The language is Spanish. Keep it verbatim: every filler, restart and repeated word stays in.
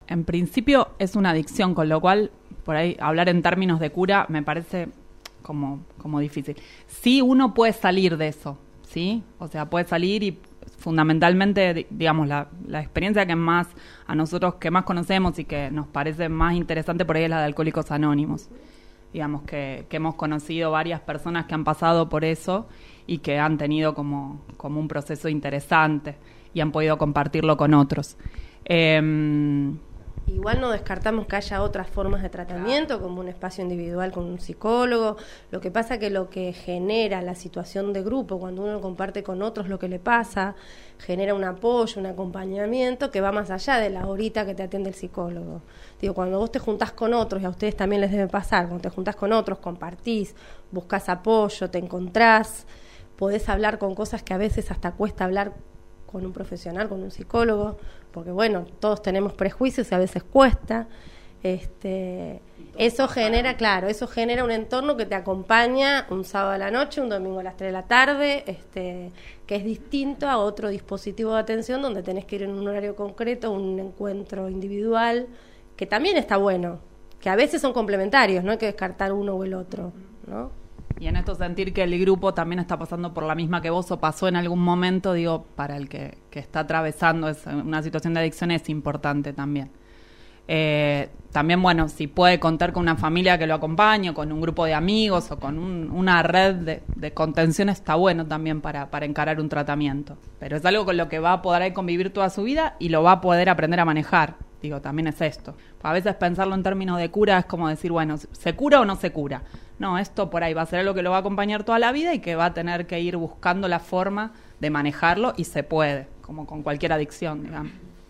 en principio es una adicción, con lo cual, por ahí, hablar en términos de cura me parece como, como difícil. Sí, uno puede salir de eso, ¿sí? O sea, puede salir y fundamentalmente, digamos, la, la experiencia que más a nosotros que más conocemos y que nos parece más interesante por ahí es la de Alcohólicos Anónimos. Digamos que, que hemos conocido varias personas que han pasado por eso y que han tenido como, como un proceso interesante y han podido compartirlo con otros. Eh, Igual no descartamos que haya otras formas de tratamiento, claro, como un espacio individual con un psicólogo. Lo que pasa que lo que genera la situación de grupo, cuando uno comparte con otros lo que le pasa, genera un apoyo, un acompañamiento que va más allá de la horita que te atiende el psicólogo. Digo, cuando vos te juntás con otros, y a ustedes también les debe pasar, cuando te juntás con otros, compartís, buscás apoyo, te encontrás, podés hablar con cosas que a veces hasta cuesta hablar con un profesional, con un psicólogo, porque bueno, todos tenemos prejuicios y a veces cuesta. Este, eso genera, claro, eso genera un entorno que te acompaña un sábado a la noche, un domingo a las tres de la tarde, este, que es distinto a otro dispositivo de atención donde tenés que ir en un horario concreto, un encuentro individual, que también está bueno, que a veces son complementarios, no hay que descartar uno o el otro, ¿no? Y en esto sentir que el grupo también está pasando por la misma que vos o pasó en algún momento, digo, para el que, que está atravesando esa, una situación de adicción es importante también. Eh, también, bueno, si puede contar con una familia que lo acompañe, o con un grupo de amigos o con un, una red de, de contención, está bueno también para, para encarar un tratamiento. Pero es algo con lo que va a poder convivir toda su vida y lo va a poder aprender a manejar. Digo, también es esto. A veces pensarlo en términos de cura es como decir, bueno, ¿se cura o no se cura? No, esto por ahí va a ser algo que lo va a acompañar toda la vida y que va a tener que ir buscando la forma de manejarlo y se puede, como con cualquier adicción, digamos.